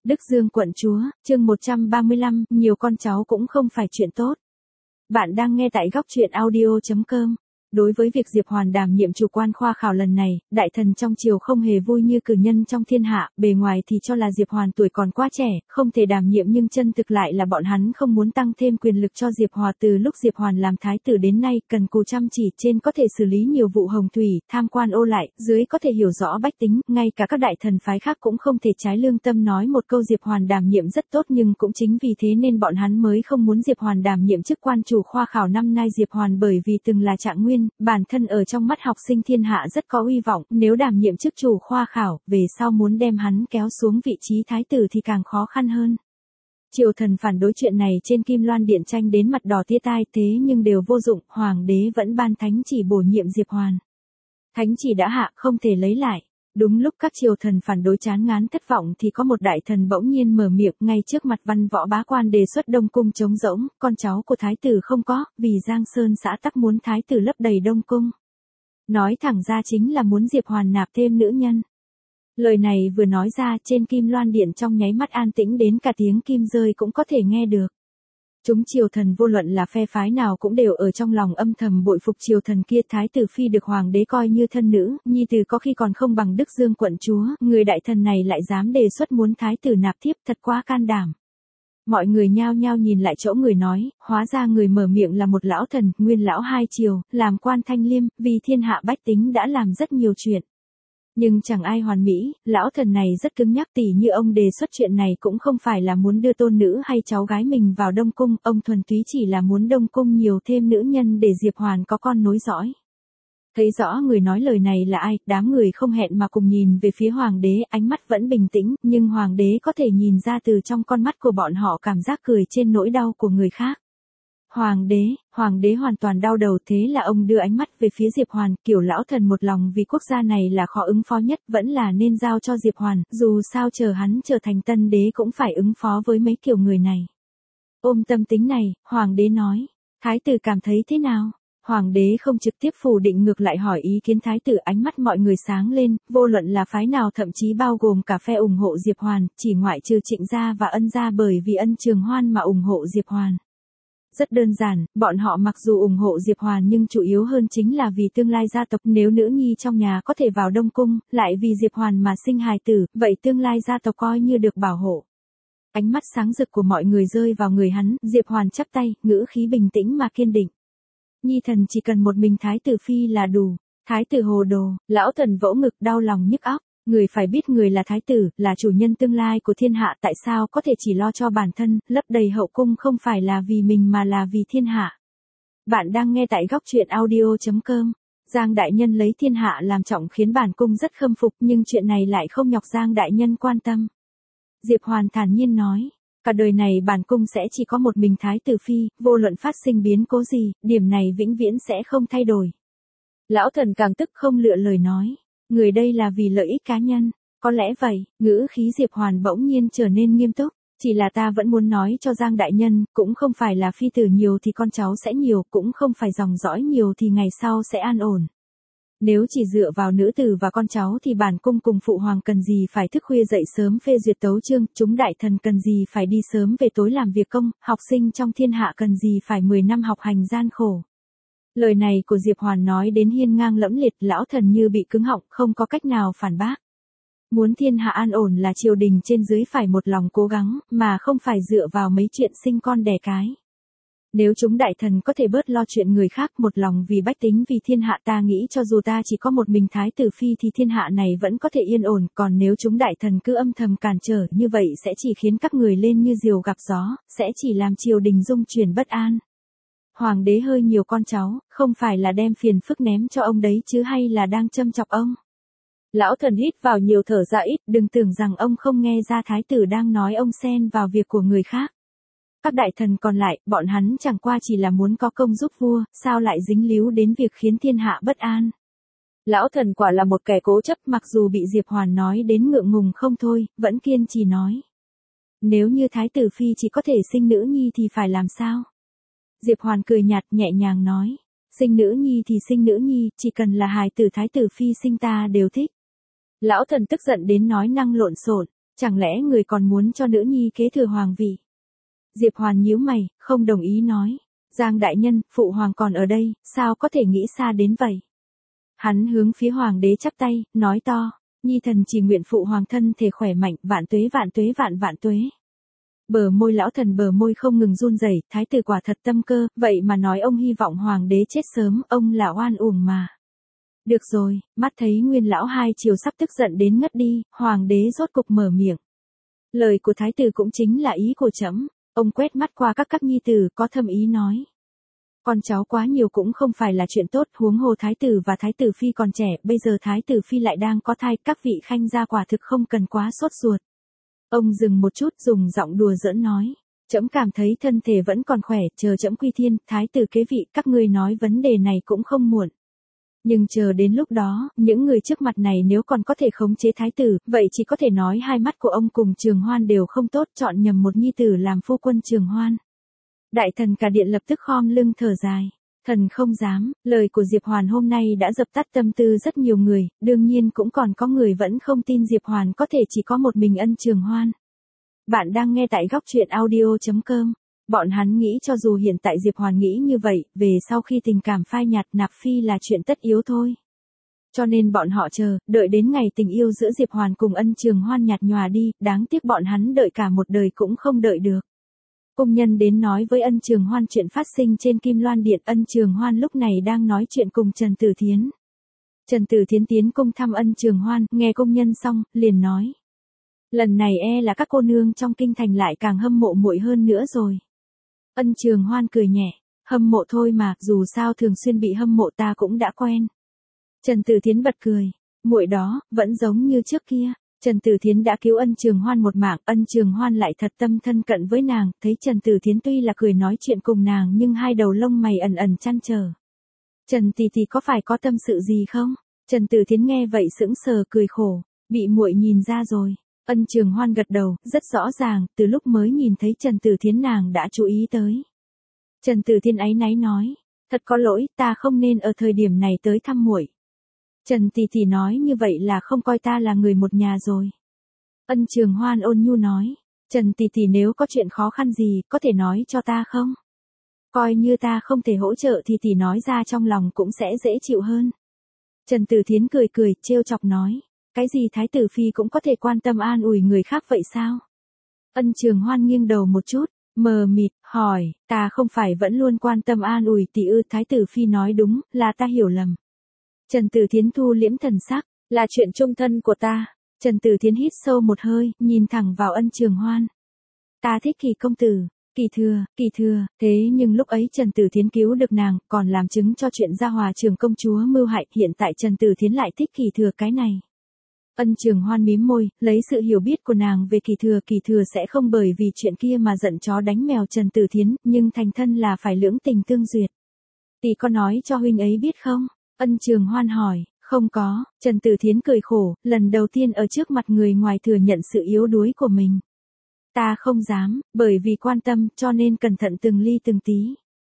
Đức Dương quận chúa, chương 135, nhiều con cháu cũng không phải chuyện tốt. Bạn đang nghe tại góc truyện audio.com. Đối với việc Diệp Hoàn đảm nhiệm chủ quan khoa khảo lần này, đại thần trong triều không hề vui như cử nhân trong thiên hạ, bề ngoài thì cho là Diệp Hoàn tuổi còn quá trẻ, không thể đảm nhiệm nhưng chân thực lại là bọn hắn không muốn tăng thêm quyền lực cho Diệp Hòa. Từ lúc Diệp Hoàn làm thái tử đến nay, cần cù chăm chỉ, trên có thể xử lý nhiều vụ hồng thủy, tham quan ô lại, dưới có thể hiểu rõ bách tính, ngay cả các đại thần phái khác cũng không thể trái lương tâm nói một câu Diệp Hoàn đảm nhiệm rất tốt, nhưng cũng chính vì thế nên bọn hắn mới không muốn Diệp Hoàn đảm nhiệm chức quan chủ khoa khảo năm nay. Diệp Hoàn bởi vì từng là trạng nguyên, bản thân ở trong mắt học sinh thiên hạ rất có uy vọng, nếu đảm nhiệm chức chủ khoa khảo, về sau muốn đem hắn kéo xuống vị trí thái tử thì càng khó khăn hơn. Triều thần phản đối chuyện này trên Kim Loan Điện tranh đến mặt đỏ tía tai, thế nhưng đều vô dụng, hoàng đế vẫn ban thánh chỉ bổ nhiệm Diệp Hoàn. Thánh chỉ đã hạ, không thể lấy lại. Đúng lúc các triều thần phản đối chán ngán thất vọng thì có một đại thần bỗng nhiên mở miệng ngay trước mặt văn võ bá quan đề xuất Đông Cung trống rỗng, con cháu của thái tử không có, vì Giang Sơn xã tắc muốn thái tử lấp đầy Đông Cung. Nói thẳng ra chính là muốn Diệp Hoàn nạp thêm nữ nhân. Lời này vừa nói ra trên Kim Loan Điện trong nháy mắt an tĩnh đến cả tiếng kim rơi cũng có thể nghe được. Chúng triều thần vô luận là phe phái nào cũng đều ở trong lòng âm thầm bội phục triều thần kia. Thái tử phi được hoàng đế coi như thân nữ, nhi tử có khi còn không bằng Đức Dương quận chúa, người đại thần này lại dám đề xuất muốn thái tử nạp thiếp, thật quá can đảm. Mọi người nhao nhao nhìn lại chỗ người nói, hóa ra người mở miệng là một lão thần, nguyên lão hai triều, làm quan thanh liêm, vì thiên hạ bách tính đã làm rất nhiều chuyện. Nhưng chẳng ai hoàn mỹ, lão thần này rất cứng nhắc, tỉ như ông đề xuất chuyện này cũng không phải là muốn đưa tôn nữ hay cháu gái mình vào Đông Cung, ông thuần túy chỉ là muốn Đông Cung nhiều thêm nữ nhân để Diệp Hoàn có con nối dõi. Thấy rõ người nói lời này là ai, đám người không hẹn mà cùng nhìn về phía hoàng đế, ánh mắt vẫn bình tĩnh, nhưng hoàng đế có thể nhìn ra từ trong con mắt của bọn họ cảm giác cười trên nỗi đau của người khác. Hoàng đế hoàn toàn đau đầu, thế là ông đưa ánh mắt về phía Diệp Hoàn, kiểu lão thần một lòng vì quốc gia này là khó ứng phó nhất, vẫn là nên giao cho Diệp Hoàn, dù sao chờ hắn trở thành tân đế cũng phải ứng phó với mấy kiểu người này. Ôm tâm tính này, hoàng đế nói, thái tử cảm thấy thế nào? Hoàng đế không trực tiếp phủ định, ngược lại hỏi ý kiến thái tử. Ánh mắt mọi người sáng lên, vô luận là phái nào, thậm chí bao gồm cả phe ủng hộ Diệp Hoàn, chỉ ngoại trừ Trịnh gia và Ân gia bởi vì Ân Trường Hoan mà ủng hộ Diệp Hoàn. Rất đơn giản, bọn họ mặc dù ủng hộ Diệp Hoàn nhưng chủ yếu hơn chính là vì tương lai gia tộc, nếu nữ nhi trong nhà có thể vào Đông Cung, lại vì Diệp Hoàn mà sinh hài tử, vậy tương lai gia tộc coi như được bảo hộ. Ánh mắt sáng rực của mọi người rơi vào người hắn, Diệp Hoàn chắp tay, ngữ khí bình tĩnh mà kiên định. Nhi thần chỉ cần một mình thái tử phi là đủ. Thái tử hồ đồ, lão thần vỗ ngực đau lòng nhức óc. Người phải biết người là thái tử, là chủ nhân tương lai của thiên hạ, tại sao có thể chỉ lo cho bản thân, lấp đầy hậu cung không phải là vì mình mà là vì thiên hạ. Bạn đang nghe tại góc truyện audio.com. Giang đại nhân lấy thiên hạ làm trọng khiến bản cung rất khâm phục, nhưng chuyện này lại không nhọc Giang đại nhân quan tâm. Diệp Hoàn thản nhiên nói, cả đời này bản cung sẽ chỉ có một mình thái tử phi, vô luận phát sinh biến cố gì, điểm này vĩnh viễn sẽ không thay đổi. Lão thần càng tức không lựa lời nói. Người đây là vì lợi ích cá nhân, có lẽ vậy. Ngữ khí Diệp Hoàn bỗng nhiên trở nên nghiêm túc, chỉ là ta vẫn muốn nói cho Giang đại nhân, cũng không phải là phi tử nhiều thì con cháu sẽ nhiều, cũng không phải dòng dõi nhiều thì ngày sau sẽ an ổn. Nếu chỉ dựa vào nữ tử và con cháu thì bản cung cùng phụ hoàng cần gì phải thức khuya dậy sớm phê duyệt tấu chương, chúng đại thần cần gì phải đi sớm về tối làm việc công, học sinh trong thiên hạ cần gì phải 10 năm học hành gian khổ. Lời này của Diệp Hoàn nói đến hiên ngang lẫm liệt, lão thần như bị cứng họng, không có cách nào phản bác. Muốn thiên hạ an ổn là triều đình trên dưới phải một lòng cố gắng, mà không phải dựa vào mấy chuyện sinh con đẻ cái. Nếu chúng đại thần có thể bớt lo chuyện người khác, một lòng vì bách tính vì thiên hạ, ta nghĩ cho dù ta chỉ có một mình thái tử phi thì thiên hạ này vẫn có thể yên ổn, còn nếu chúng đại thần cứ âm thầm cản trở như vậy sẽ chỉ khiến các người lên như diều gặp gió, sẽ chỉ làm triều đình rung chuyển bất an. Hoàng đế hơi nhiều con cháu, không phải là đem phiền phức ném cho ông đấy chứ hay là đang châm chọc ông. Lão thần hít vào nhiều thở ra ít, đừng tưởng rằng ông không nghe ra thái tử đang nói ông xen vào việc của người khác. Các đại thần còn lại, bọn hắn chẳng qua chỉ là muốn có công giúp vua, sao lại dính líu đến việc khiến thiên hạ bất an. Lão thần quả là một kẻ cố chấp, mặc dù bị Diệp Hoàn nói đến ngượng ngùng không thôi, vẫn kiên trì nói. Nếu như thái tử phi chỉ có thể sinh nữ nhi thì phải làm sao? Diệp Hoàn cười nhạt nhẹ nhàng nói, sinh nữ nhi thì sinh nữ nhi, chỉ cần là hài tử thái tử phi sinh ta đều thích. Lão thần tức giận đến nói năng lộn xộn, Chẳng lẽ người còn muốn cho nữ nhi kế thừa hoàng vị? Diệp Hoàn nhíu mày, không đồng ý nói. Giang đại nhân, phụ hoàng còn ở đây, sao có thể nghĩ xa đến vậy? Hắn hướng phía hoàng đế chắp tay, nói to, nhi thần chỉ nguyện phụ hoàng thân thể khỏe mạnh, vạn tuế vạn tuế vạn vạn tuế. Bờ môi lão thần bờ môi không ngừng run rẩy, thái tử quả thật tâm cơ, vậy mà nói ông hy vọng hoàng đế chết sớm, ông là oan uổng mà. Được rồi, mắt thấy nguyên lão hai chiều sắp tức giận đến ngất đi, hoàng đế rốt cục mở miệng. Lời của thái tử cũng chính là ý của trẫm. Ông quét mắt qua các nhi tử, có thâm ý nói. Con cháu quá nhiều cũng không phải là chuyện tốt, huống hồ thái tử và thái tử phi còn trẻ, bây giờ thái tử phi lại đang có thai, các vị khanh gia quả thực không cần quá sốt ruột. Ông dừng một chút, dùng giọng đùa giỡn nói. Trẫm cảm thấy thân thể vẫn còn khỏe, chờ trẫm quy thiên, thái tử kế vị, các ngươi nói vấn đề này cũng không muộn. Nhưng chờ đến lúc đó, những người trước mặt này nếu còn có thể khống chế thái tử, vậy chỉ có thể nói hai mắt của ông cùng Trường Hoan đều không tốt, chọn nhầm một nhi tử làm phu quân Trường Hoan. Đại thần cả điện lập tức khom lưng thở dài. Thần không dám, lời của Diệp Hoàn hôm nay đã dập tắt tâm tư rất nhiều người, đương nhiên cũng còn có người vẫn không tin Diệp Hoàn có thể chỉ có một mình ân Trường Hoan. Bạn đang nghe tại góc truyện audio.com. Bọn hắn nghĩ cho dù hiện tại Diệp Hoàn nghĩ như vậy, về sau khi tình cảm phai nhạt nạp phi là chuyện tất yếu thôi. Cho nên bọn họ chờ, đợi đến ngày tình yêu giữa Diệp Hoàn cùng ân Trường Hoan nhạt nhòa đi, đáng tiếc bọn hắn đợi cả một đời cũng không đợi được. Công nhân đến nói với ân Trường Hoan chuyện phát sinh trên Kim Loan Điện, ân Trường Hoan lúc này đang nói chuyện cùng Trần Tử Thiến. Trần Tử Thiến tiến cung thăm ân Trường Hoan, nghe công nhân xong, liền nói. Lần này là các cô nương trong kinh thành lại càng hâm mộ muội hơn nữa rồi. Ân Trường Hoan cười nhẹ, hâm mộ thôi mà, dù sao thường xuyên bị hâm mộ ta cũng đã quen. Trần Tử Thiến bật cười, muội đó, vẫn giống như trước kia. Trần Tử Thiến đã cứu ân Trường Hoan một mạng, ân Trường Hoan lại thật tâm thân cận với nàng, thấy Trần Tử Thiến tuy là cười nói chuyện cùng nàng nhưng hai đầu lông mày ẩn ẩn chăn trở. Trần tỷ tỷ có phải có tâm sự gì không? Trần Tử Thiến nghe vậy sững sờ cười khổ, bị muội nhìn ra rồi. Ân Trường Hoan gật đầu, rất rõ ràng, từ lúc mới nhìn thấy Trần Tử Thiến nàng đã chú ý tới. Trần Tử Thiến áy náy nói, thật có lỗi, ta không nên ở thời điểm này tới thăm muội. Trần tỷ tỷ nói như vậy là không coi ta là người một nhà rồi. Ân Trường Hoan ôn nhu nói, Trần tỷ tỷ nếu có chuyện khó khăn gì, có thể nói cho ta không? Coi như ta không thể hỗ trợ thì tỷ nói ra trong lòng cũng sẽ dễ chịu hơn. Trần Tử Thiến cười cười, trêu chọc nói. Cái gì thái tử phi cũng có thể quan tâm an ủi người khác vậy sao? Ân Trường Hoan nghiêng đầu một chút, mờ mịt, hỏi, ta không phải vẫn luôn quan tâm an ủi tỷ ư? Thái tử phi nói đúng, là ta hiểu lầm. Trần Tử Thiến thu liễm thần sắc, là chuyện chung thân của ta. Trần Tử Thiến hít sâu một hơi, nhìn thẳng vào Ân Trường Hoan. Ta thích Kỳ công tử. Kỳ thừa, thế nhưng lúc ấy Trần Tử Thiến cứu được nàng, còn làm chứng cho chuyện Gia Hòa trưởng công chúa mưu hại, hiện tại Trần Tử Thiến lại thích Kỳ thừa cái này. Ân Trường Hoan mím môi, lấy sự hiểu biết của nàng về Kỳ thừa sẽ không bởi vì chuyện kia mà giận chó đánh mèo Trần Tử Thiến, nhưng thành thân là phải lưỡng tình tương duyệt. Tỷ có nói cho huynh ấy biết không? Ân Trường Hoan hỏi, không có. Trần Tử Thiến cười khổ, lần đầu tiên ở trước mặt người ngoài thừa nhận sự yếu đuối của mình. Ta không dám, bởi vì quan tâm, cho nên cẩn thận từng ly từng tí.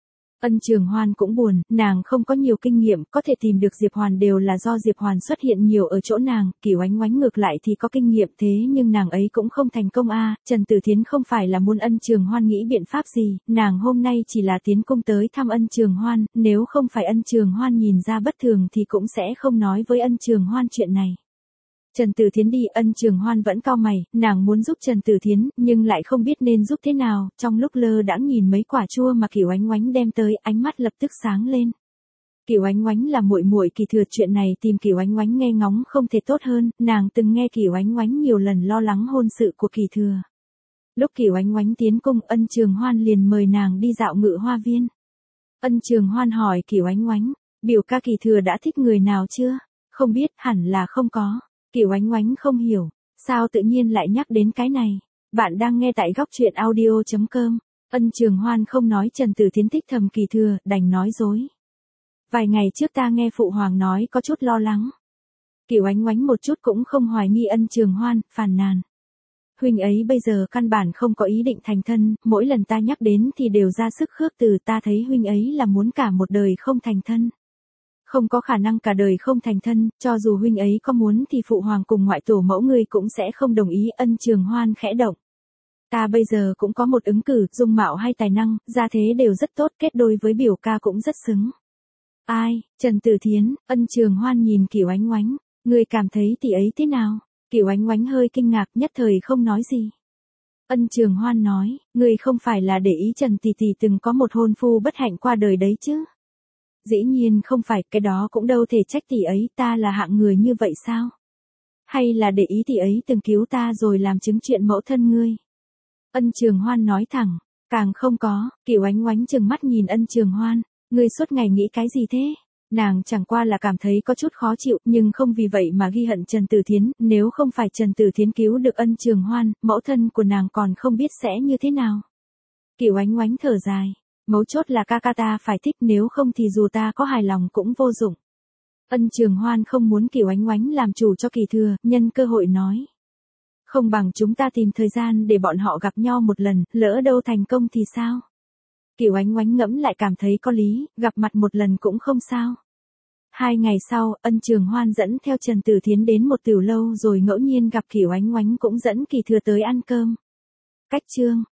Ân Trường Hoan cũng buồn, nàng không có nhiều kinh nghiệm, có thể tìm được Diệp Hoàn đều là do Diệp Hoàn xuất hiện nhiều ở chỗ nàng, Kiểu Ánh Oánh ngược lại thì có kinh nghiệm thế nhưng nàng ấy cũng không thành công a. Trần Tử Thiến không phải là muốn Ân Trường Hoan nghĩ biện pháp gì, nàng hôm nay chỉ là tiến cung tới thăm Ân Trường Hoan, nếu không phải Ân Trường Hoan nhìn ra bất thường thì cũng sẽ không nói với Ân Trường Hoan chuyện này. Trần Tử Thiến đi, Ân Trường Hoan vẫn cau mày, nàng muốn giúp Trần Tử Thiến, nhưng lại không biết nên giúp thế nào, trong lúc lơ đãng nhìn mấy quả chua mà Kiểu Ánh Oánh đem tới, ánh mắt lập tức sáng lên. Kiểu Ánh Oánh là muội muội Kỳ thừa, chuyện này tìm Kiểu Ánh Oánh nghe ngóng không thể tốt hơn, nàng từng nghe Kiểu Ánh Oánh nhiều lần lo lắng hôn sự của Kỳ thừa. Lúc Kiểu Ánh Oánh tiến cung, Ân Trường Hoan liền mời nàng đi dạo Ngự Hoa Viên. Ân Trường Hoan hỏi Kiểu Ánh Oánh, biểu ca Kỳ thừa đã thích người nào chưa? Không biết, hẳn là không có. Kiểu Ánh Oánh không hiểu, sao tự nhiên lại nhắc đến cái này. Bạn đang nghe tại góc truyện audio.com. Ân Trường Hoan không nói Trần Tử Thiến thích thầm Kỳ thừa, đành nói dối. Vài ngày trước ta nghe phụ hoàng nói có chút lo lắng. Kiểu Ánh Oánh một chút cũng không hoài nghi Ân Trường Hoan, phàn nàn. Huynh ấy bây giờ căn bản không có ý định thành thân, mỗi lần ta nhắc đến thì đều ra sức khước từ, ta thấy huynh ấy là muốn cả một đời không thành thân. Không có khả năng cả đời không thành thân, cho dù huynh ấy có muốn thì phụ hoàng cùng ngoại tổ mẫu ngươi cũng sẽ không đồng ý. Ân Trường Hoan khẽ động. Ta bây giờ cũng có một ứng cử, dung mạo hay tài năng, gia thế đều rất tốt, kết đôi với biểu ca cũng rất xứng. Ai? Trần Tử Thiến. Ân Trường Hoan nhìn Kiều Ánh Oánh. Ngươi cảm thấy tỷ ấy thế nào? Kiều Ánh Oánh hơi kinh ngạc, nhất thời không nói gì. Ân Trường Hoan nói, ngươi không phải là để ý Trần tỷ tỷ từng có một hôn phu bất hạnh qua đời đấy chứ? Dĩ nhiên không phải, cái đó cũng đâu thể trách tỷ ấy, ta là hạng người như vậy sao? Hay là để ý tỷ ấy từng cứu ta rồi làm chứng chuyện mẫu thân ngươi? Ân Trường Hoan nói thẳng, càng không có. Kiều Ánh Oánh trừng mắt nhìn Ân Trường Hoan, ngươi suốt ngày nghĩ cái gì thế? Nàng chẳng qua là cảm thấy có chút khó chịu, nhưng không vì vậy mà ghi hận Trần Tử Thiến, nếu không phải Trần Tử Thiến cứu được Ân Trường Hoan, mẫu thân của nàng còn không biết sẽ như thế nào. Kiều Ánh Oánh thở dài, mấu chốt là ca ca ta phải thích, nếu không thì dù ta có hài lòng cũng vô dụng. Ân Trường Hoan không muốn Kiều Ánh Oánh làm chủ cho Kỳ Thừa, nhân cơ hội nói. Không bằng chúng ta tìm thời gian để bọn họ gặp nhau một lần, lỡ đâu thành công thì sao? Kiều Ánh Oánh ngẫm lại cảm thấy có lý, gặp mặt một lần cũng không sao. 2 ngày sau, Ân Trường Hoan dẫn theo Trần Tử Thiến đến một tiểu lâu rồi ngẫu nhiên gặp Kiều Ánh Oánh cũng dẫn Kỳ Thừa tới ăn cơm. Cách chương